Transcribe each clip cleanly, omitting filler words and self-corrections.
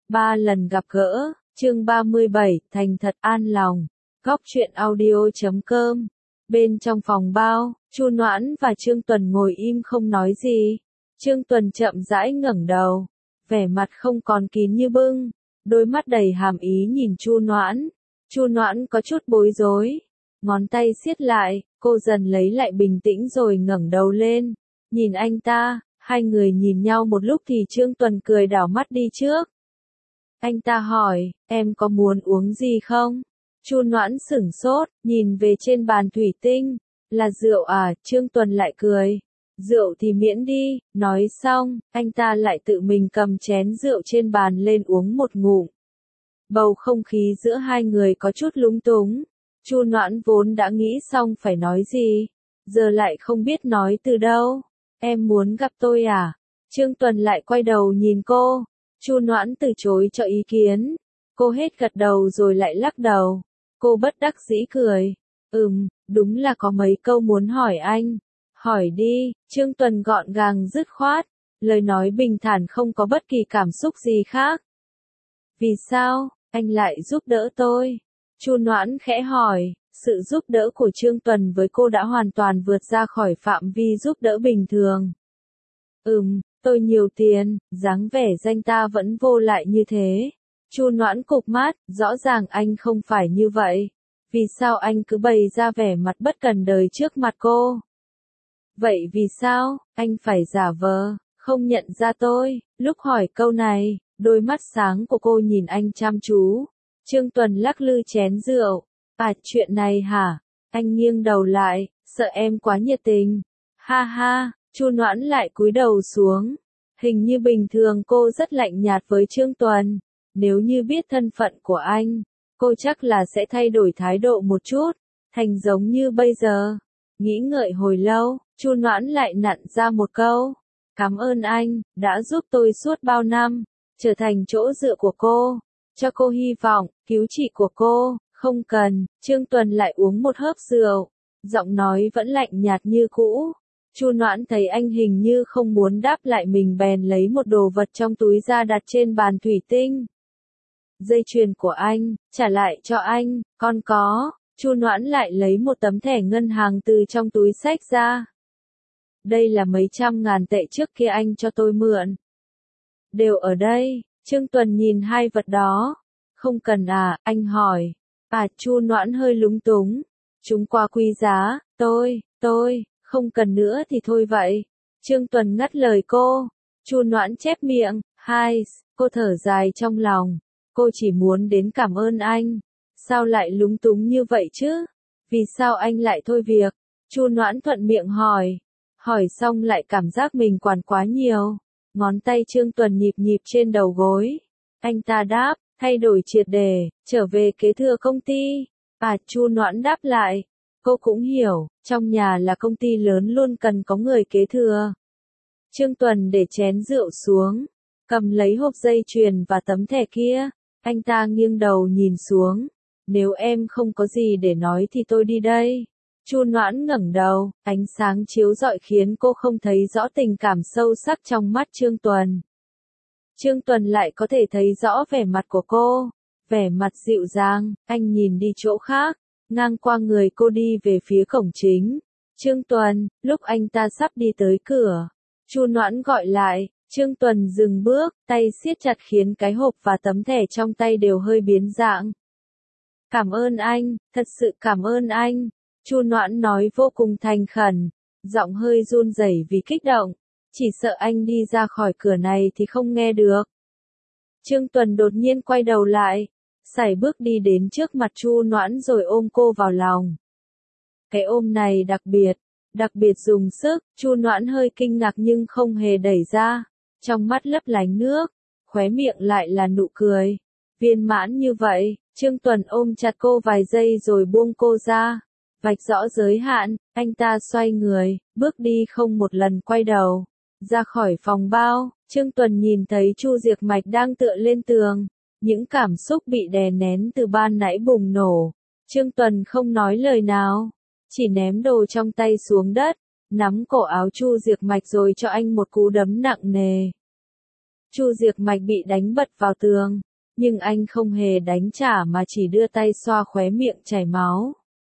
Ba lần gặp gỡ, chương 37, thành thật an lòng. Góc truyện audio.com. Bên trong phòng bao, Chu Noãn và Trương Tuần ngồi im không nói gì. Trương Tuần chậm rãi ngẩng đầu, vẻ mặt không còn kín như bưng, đôi mắt đầy hàm ý nhìn Chu Noãn. Chu Noãn có chút bối rối, ngón tay siết lại, cô dần lấy lại bình tĩnh rồi ngẩng đầu lên, nhìn anh ta. Hai người nhìn nhau một lúc thì Trương Tuần cười đảo mắt đi trước. Anh ta hỏi, em có muốn uống gì không? Chu Noãn sửng sốt, nhìn về trên bàn thủy tinh. Là rượu à? Trương Tuần lại cười. Rượu thì miễn đi. Nói xong, anh ta lại tự mình cầm chén rượu trên bàn lên uống một ngụm. Bầu không khí giữa hai người có chút lúng túng. Chu Noãn vốn đã nghĩ xong phải nói gì, giờ lại không biết nói từ đâu. Em muốn gặp tôi à? Trương Tuần lại quay đầu nhìn cô. Chu Noãn từ chối cho ý kiến. Cô hết gật đầu rồi lại lắc đầu. Cô bất đắc dĩ cười. Đúng là có mấy câu muốn hỏi anh. Hỏi đi. Trương Tuần gọn gàng dứt khoát. Lời nói bình thản không có bất kỳ cảm xúc gì khác. Vì sao, anh lại giúp đỡ tôi? Chu Noãn khẽ hỏi. Sự giúp đỡ của Trương Tuần với cô đã hoàn toàn vượt ra khỏi phạm vi giúp đỡ bình thường. Tôi nhiều tiền, dáng vẻ danh ta vẫn vô lại như thế. Chu Noãn cụp mắt, rõ ràng anh không phải như vậy. Vì sao anh cứ bày ra vẻ mặt bất cần đời trước mặt cô? Vậy vì sao, anh phải giả vờ, không nhận ra tôi? Lúc hỏi câu này, đôi mắt sáng của cô nhìn anh chăm chú. Trương Tuần lắc lư chén rượu. À, chuyện này hả? Anh nghiêng đầu lại, sợ em quá nhiệt tình. Ha ha, Chu Noãn lại cúi đầu xuống. Hình như bình thường cô rất lạnh nhạt với Trương Tuần. Nếu như biết thân phận của anh, cô chắc là sẽ thay đổi thái độ một chút, thành giống như bây giờ. Nghĩ ngợi hồi lâu, Chu Noãn lại nặn ra một câu. Cảm ơn anh, đã giúp tôi suốt bao năm, trở thành chỗ dựa của cô, cho cô hy vọng, cứu trị của cô. Không cần. Trương Tuần lại uống một hớp rượu, giọng nói vẫn lạnh nhạt như cũ. Chu Noãn thấy anh hình như không muốn đáp lại mình bèn lấy một đồ vật trong túi ra đặt trên bàn thủy tinh. Dây chuyền của anh, trả lại cho anh, con có. Chu Noãn lại lấy một tấm thẻ ngân hàng từ trong túi xách ra. Đây là mấy trăm ngàn tệ trước kia anh cho tôi mượn. Đều ở đây. Trương Tuần nhìn hai vật đó. Không cần à, anh hỏi. À, Chu Noãn hơi lúng túng. Chúng quá quý giá, tôi, không cần nữa thì thôi vậy. Trương Tuần ngắt lời cô. Chu Noãn chép miệng, cô thở dài trong lòng. Cô chỉ muốn đến cảm ơn anh. Sao lại lúng túng như vậy chứ? Vì sao anh lại thôi việc? Chu Noãn thuận miệng hỏi. Hỏi xong lại cảm giác mình quản quá nhiều. Ngón tay Trương Tuần nhịp nhịp trên đầu gối. Anh ta đáp. Thay đổi triệt đề, trở về kế thừa công ty. À, Chu Noãn đáp lại. Cô cũng hiểu, trong nhà là công ty lớn luôn cần có người kế thừa. Trương Tuần để chén rượu xuống, cầm lấy hộp dây chuyền và tấm thẻ kia. Anh ta nghiêng đầu nhìn xuống. Nếu em không có gì để nói thì tôi đi đây. Chu Noãn ngẩng đầu, ánh sáng chiếu rọi khiến cô không thấy rõ tình cảm sâu sắc trong mắt Trương Tuần. Trương Tuần lại có thể thấy rõ vẻ mặt của cô, vẻ mặt dịu dàng. Anh nhìn đi chỗ khác, ngang qua người cô đi về phía cổng chính. Trương Tuần, lúc anh ta sắp đi tới cửa, Chu Noãn gọi lại. Trương Tuần dừng bước, tay siết chặt khiến cái hộp và tấm thẻ trong tay đều hơi biến dạng. Cảm ơn anh, thật sự cảm ơn anh. Chu Noãn nói vô cùng thành khẩn, giọng hơi run rẩy vì kích động. Chỉ sợ anh đi ra khỏi cửa này thì không nghe được. Trương Tuần đột nhiên quay đầu lại, sải bước đi đến trước mặt Chu Noãn rồi ôm cô vào lòng. Cái ôm này đặc biệt dùng sức. Chu Noãn hơi kinh ngạc nhưng không hề đẩy ra, trong mắt lấp lánh nước, khóe miệng lại là nụ cười viên mãn như vậy. Trương Tuần ôm chặt cô vài giây rồi buông cô ra, vạch rõ giới hạn. Anh ta xoay người, bước đi không một lần quay đầu. Ra khỏi phòng bao, Trương Tuần nhìn thấy Chu Diệc Mạch đang tựa lên tường. Những cảm xúc bị đè nén từ ban nãy bùng nổ. Trương Tuần không nói lời nào, chỉ ném đồ trong tay xuống đất, nắm cổ áo Chu Diệc Mạch rồi cho anh một cú đấm nặng nề. Chu Diệc Mạch bị đánh bật vào tường, nhưng anh không hề đánh trả mà chỉ đưa tay xoa khóe miệng chảy máu.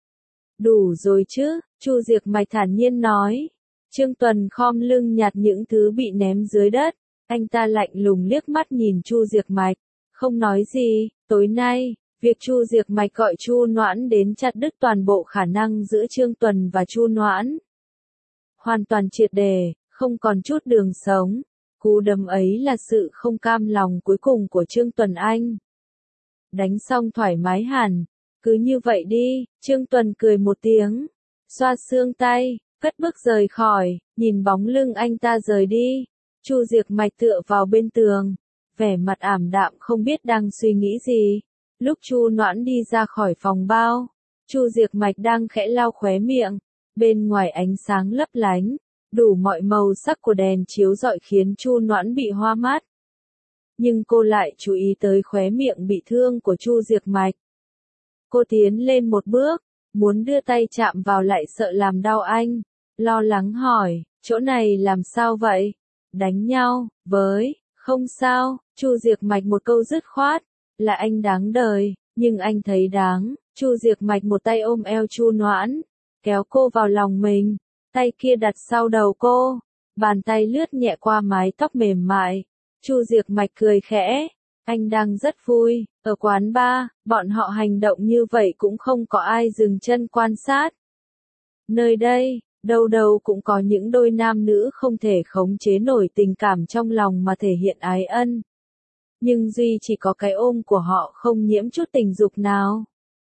Đủ rồi chứ, Chu Diệc Mạch thản nhiên nói. Trương Tuần khom lưng nhặt những thứ bị ném dưới đất, anh ta lạnh lùng liếc mắt nhìn Chu Diệc Mạch, không nói gì. Tối nay, việc Chu Diệc Mạch gọi Chu Noãn đến chặt đứt toàn bộ khả năng giữa Trương Tuần và Chu Noãn. Hoàn toàn triệt để, không còn chút đường sống. Cú đấm ấy là sự không cam lòng cuối cùng của Trương Tuần Anh. Đánh xong thoải mái hẳn, cứ như vậy đi, Trương Tuần cười một tiếng, xoa xương tay, cất bước rời khỏi, nhìn bóng lưng anh ta rời đi. Chu Diệc Mạch tựa vào bên tường, vẻ mặt ảm đạm không biết đang suy nghĩ gì. Lúc Chu Noãn đi ra khỏi phòng bao, Chu Diệc Mạch đang khẽ lau khóe miệng, bên ngoài ánh sáng lấp lánh, đủ mọi màu sắc của đèn chiếu rọi khiến Chu Noãn bị hoa mắt. Nhưng cô lại chú ý tới khóe miệng bị thương của Chu Diệc Mạch. Cô tiến lên một bước, muốn đưa tay chạm vào lại sợ làm đau anh, lo lắng hỏi, chỗ này làm sao vậy? Đánh nhau, với, không sao, Chu Diệc Mạch một câu dứt khoát, là anh đáng đời, nhưng anh thấy đáng. Chu Diệc Mạch một tay ôm eo Chu Noãn, kéo cô vào lòng mình, tay kia đặt sau đầu cô, bàn tay lướt nhẹ qua mái tóc mềm mại. Chu Diệc Mạch cười khẽ, anh đang rất vui, ở quán bar, bọn họ hành động như vậy cũng không có ai dừng chân quan sát. Nơi đây, đâu đâu cũng có những đôi nam nữ không thể khống chế nổi tình cảm trong lòng mà thể hiện ái ân. Nhưng duy chỉ có cái ôm của họ không nhiễm chút tình dục nào.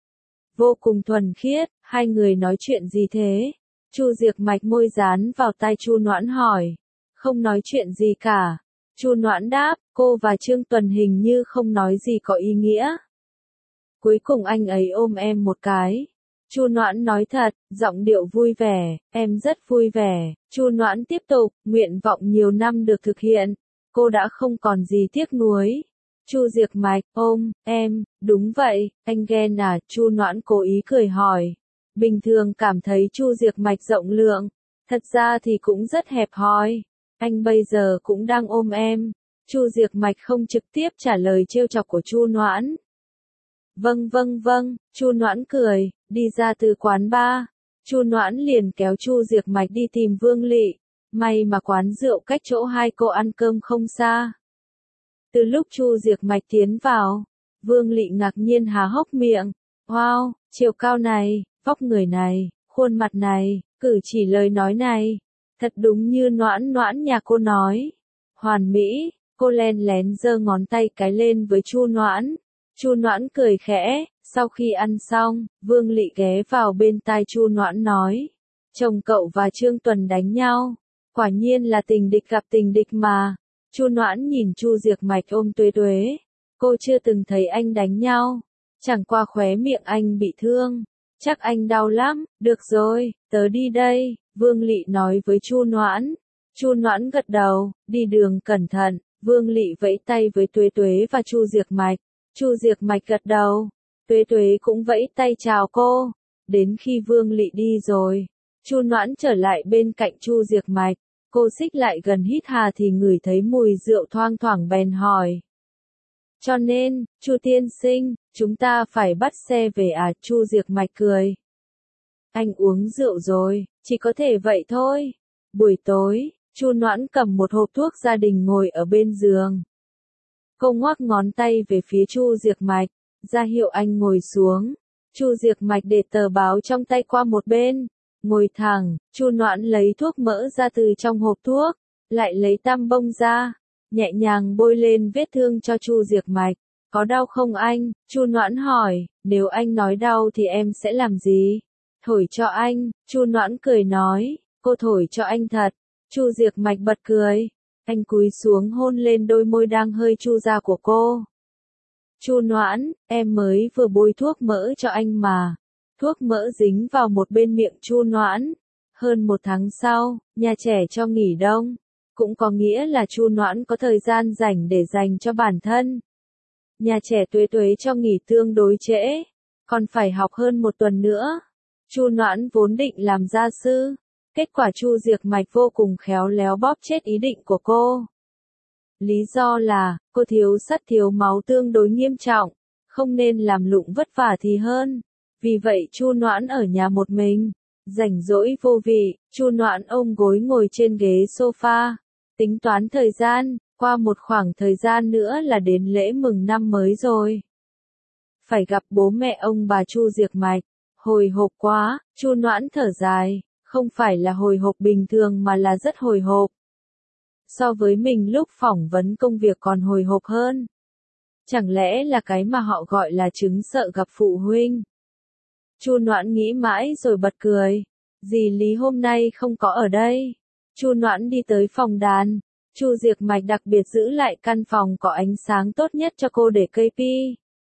Vô cùng thuần khiết, hai người nói chuyện gì thế? Chu Diệc Mạch môi dán vào tai Chu Noãn hỏi. Không nói chuyện gì cả. Chu Noãn đáp, cô và Trương Tuần hình như không nói gì có ý nghĩa. Cuối cùng anh ấy ôm em một cái. Chu Noãn nói thật, giọng điệu vui vẻ, em rất vui vẻ. Chu Noãn tiếp tục, nguyện vọng nhiều năm được thực hiện. Cô đã không còn gì tiếc nuối. Chu Diệc Mạch, ôm, em, đúng vậy, anh ghen à? Chu Noãn cố ý cười hỏi. Bình thường cảm thấy Chu Diệc Mạch rộng lượng, thật ra thì cũng rất hẹp hòi. Anh bây giờ cũng đang ôm em. Chu Diệc Mạch không trực tiếp trả lời trêu chọc của Chu Noãn. Vâng vâng vâng, Chu Noãn cười, đi ra từ quán bar. Chu Noãn liền kéo Chu Diệc Mạch đi tìm Vương Lị. May mà quán rượu cách chỗ hai cô ăn cơm không xa. Từ lúc Chu Diệc Mạch tiến vào, Vương Lị ngạc nhiên há hốc miệng. Wow, chiều cao này, vóc người này, khuôn mặt này, cử chỉ lời nói này. Thật đúng như Noãn Noãn nhà cô nói. Hoàn mỹ, cô len lén giơ ngón tay cái lên với Chu Noãn. Chu Noãn cười khẽ, sau khi ăn xong, Vương Lị ghé vào bên tai Chu Noãn nói. Chồng cậu và Trương Tuần đánh nhau. Quả nhiên là tình địch gặp tình địch mà. Chu Noãn nhìn Chu Diệc Mạch ôm Tuế Tuế. Cô chưa từng thấy anh đánh nhau. Chẳng qua khóe miệng anh bị thương. Chắc anh đau lắm, được rồi, tớ đi đây, Vương Lị nói với Chu Noãn. Chu Noãn gật đầu, đi đường cẩn thận, Vương Lị vẫy tay với Tuế Tuế và Chu Diệc Mạch. Chu Diệc Mạch gật đầu, Tuế Tuế cũng vẫy tay chào cô. Đến khi Vương Lị đi rồi, Chu Noãn trở lại bên cạnh Chu Diệc Mạch. Cô xích lại gần hít hà thì ngửi thấy mùi rượu thoang thoảng bèn hỏi. Cho nên, Chu tiên sinh, chúng ta phải bắt xe về à? Chu Diệc Mạch cười. Anh uống rượu rồi, chỉ có thể vậy thôi. Buổi tối, Chu Noãn cầm một hộp thuốc gia đình ngồi ở bên giường. Cô ngoắc ngón tay về phía Chu Diệc Mạch, ra hiệu anh ngồi xuống. Chu Diệc Mạch để tờ báo trong tay qua một bên, ngồi thẳng. Chu Noãn lấy thuốc mỡ ra từ trong hộp thuốc, lại lấy tăm bông ra, nhẹ nhàng bôi lên vết thương cho Chu Diệc Mạch. Có đau không anh? Chu Noãn hỏi. Nếu anh nói đau thì em sẽ làm gì? Thổi cho anh. Chu Noãn cười nói. Cô thổi cho anh thật. Chu Diệc Mạch bật cười. Anh cúi xuống hôn lên đôi môi đang hơi chu ra của cô. Chu Noãn, em mới vừa bôi thuốc mỡ cho anh mà. Thuốc mỡ dính vào một bên miệng Chu Noãn. Hơn một tháng sau, nhà trẻ cho nghỉ đông. Cũng có nghĩa là Chu Noãn có thời gian rảnh để dành cho bản thân. Nhà trẻ Tuế Tuế cho nghỉ tương đối trễ, còn phải học hơn một tuần nữa. Chu Noãn vốn định làm gia sư, kết quả Chu Diệc Mạch vô cùng khéo léo bóp chết ý định của cô. Lý do là, cô thiếu sắt thiếu máu tương đối nghiêm trọng, không nên làm lụng vất vả thì hơn. Vì vậy Chu Noãn ở nhà một mình, rảnh rỗi vô vị, Chu Noãn ôm gối ngồi trên ghế sofa, tính toán thời gian, qua một khoảng thời gian nữa là đến lễ mừng năm mới rồi. Phải gặp bố mẹ ông bà Chu Diệc Mạch, hồi hộp quá, Chu Noãn thở dài, không phải là hồi hộp bình thường mà là rất hồi hộp. So với mình lúc phỏng vấn công việc còn hồi hộp hơn. Chẳng lẽ là cái mà họ gọi là chứng sợ gặp phụ huynh? Chu Noãn nghĩ mãi rồi bật cười. Dì Lý hôm nay không có ở đây. Chu Noãn đi tới phòng đàn. Chu Diệc Mạch đặc biệt giữ lại căn phòng có ánh sáng tốt nhất cho cô để cây pi.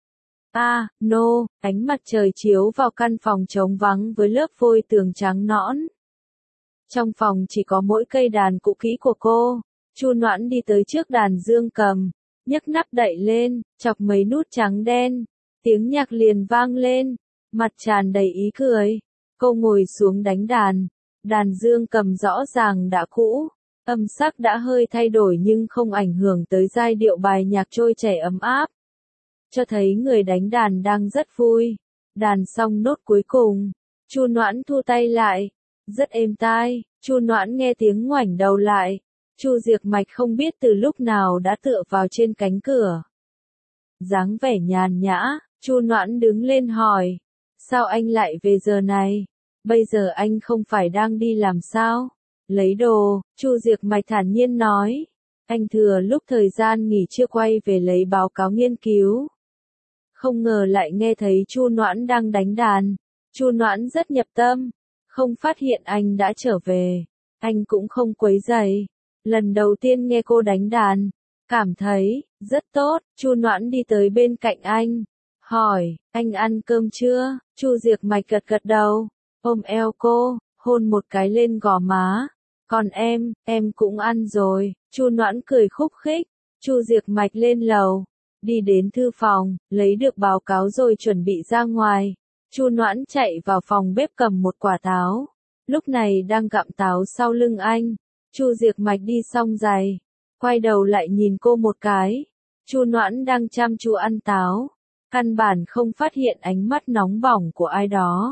Ánh mặt trời chiếu vào căn phòng trống vắng với lớp vôi tường trắng nõn. Trong phòng chỉ có mỗi cây đàn cũ kỹ của cô. Chu Noãn đi tới trước đàn dương cầm, nhấc nắp đậy lên, chọc mấy nút trắng đen. Tiếng nhạc liền vang lên, mặt tràn đầy ý cười. Cô ngồi xuống đánh đàn. Đàn dương cầm rõ ràng đã cũ, âm sắc đã hơi thay đổi nhưng không ảnh hưởng tới giai điệu bài nhạc trôi chảy ấm áp. Cho thấy người đánh đàn đang rất vui. Đàn xong nốt cuối cùng, Chu Noãn thu tay lại, rất êm tai. Chu Noãn nghe tiếng ngoảnh đầu lại. Chu Diệc Mạch không biết từ lúc nào đã tựa vào trên cánh cửa. Dáng vẻ nhàn nhã, Chu Noãn đứng lên hỏi, sao anh lại về giờ này? Bây giờ anh không phải đang đi làm sao? Lấy đồ, Chu Diệc Mạch thản nhiên nói. Anh thừa lúc thời gian nghỉ trưa quay về lấy báo cáo nghiên cứu. Không ngờ lại nghe thấy Chu Noãn đang đánh đàn. Chu Noãn rất nhập tâm, không phát hiện anh đã trở về. Anh cũng không quấy rầy. Lần đầu tiên nghe cô đánh đàn, cảm thấy rất tốt. Chu Noãn đi tới bên cạnh anh, hỏi, anh ăn cơm chưa? Chu Diệc Mạch gật gật đầu, ôm eo cô, hôn một cái lên gò má. Còn em cũng ăn rồi. Chu Noãn cười khúc khích. Chu Diệc Mạch lên lầu, đi đến thư phòng, lấy được báo cáo rồi chuẩn bị ra ngoài. Chu Noãn chạy vào phòng bếp cầm một quả táo, lúc này đang gặm táo sau lưng anh. Chu Diệc Mạch đi xong giày, quay đầu lại nhìn cô một cái. Chu Noãn đang chăm chú ăn táo, căn bản không phát hiện ánh mắt nóng bỏng của ai đó.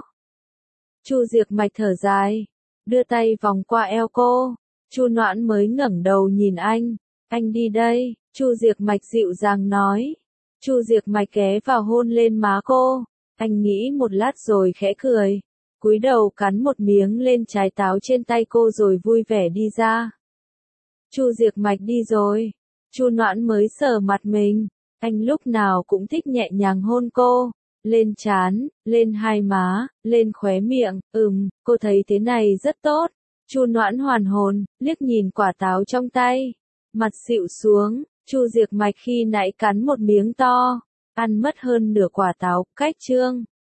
Chu Diệc Mạch thở dài, đưa tay vòng qua eo cô. Chu Noãn mới ngẩng đầu nhìn anh đi đây. Chu Diệc Mạch dịu dàng nói. Chu Diệc Mạch ghé vào hôn lên má cô. Anh nghĩ một lát rồi khẽ cười, cúi đầu cắn một miếng lên trái táo trên tay cô rồi vui vẻ đi ra. Chu Diệc Mạch đi rồi, Chu Noãn mới sờ mặt mình. Anh lúc nào cũng thích nhẹ nhàng hôn cô, lên trán, lên hai má, lên khóe miệng. Cô thấy thế này rất tốt. Chu Noãn hoàn hồn, liếc nhìn quả táo trong tay, mặt xịu xuống. Chu Diệc Mạch khi nãy cắn một miếng to, ăn mất hơn nửa quả táo. Cách chương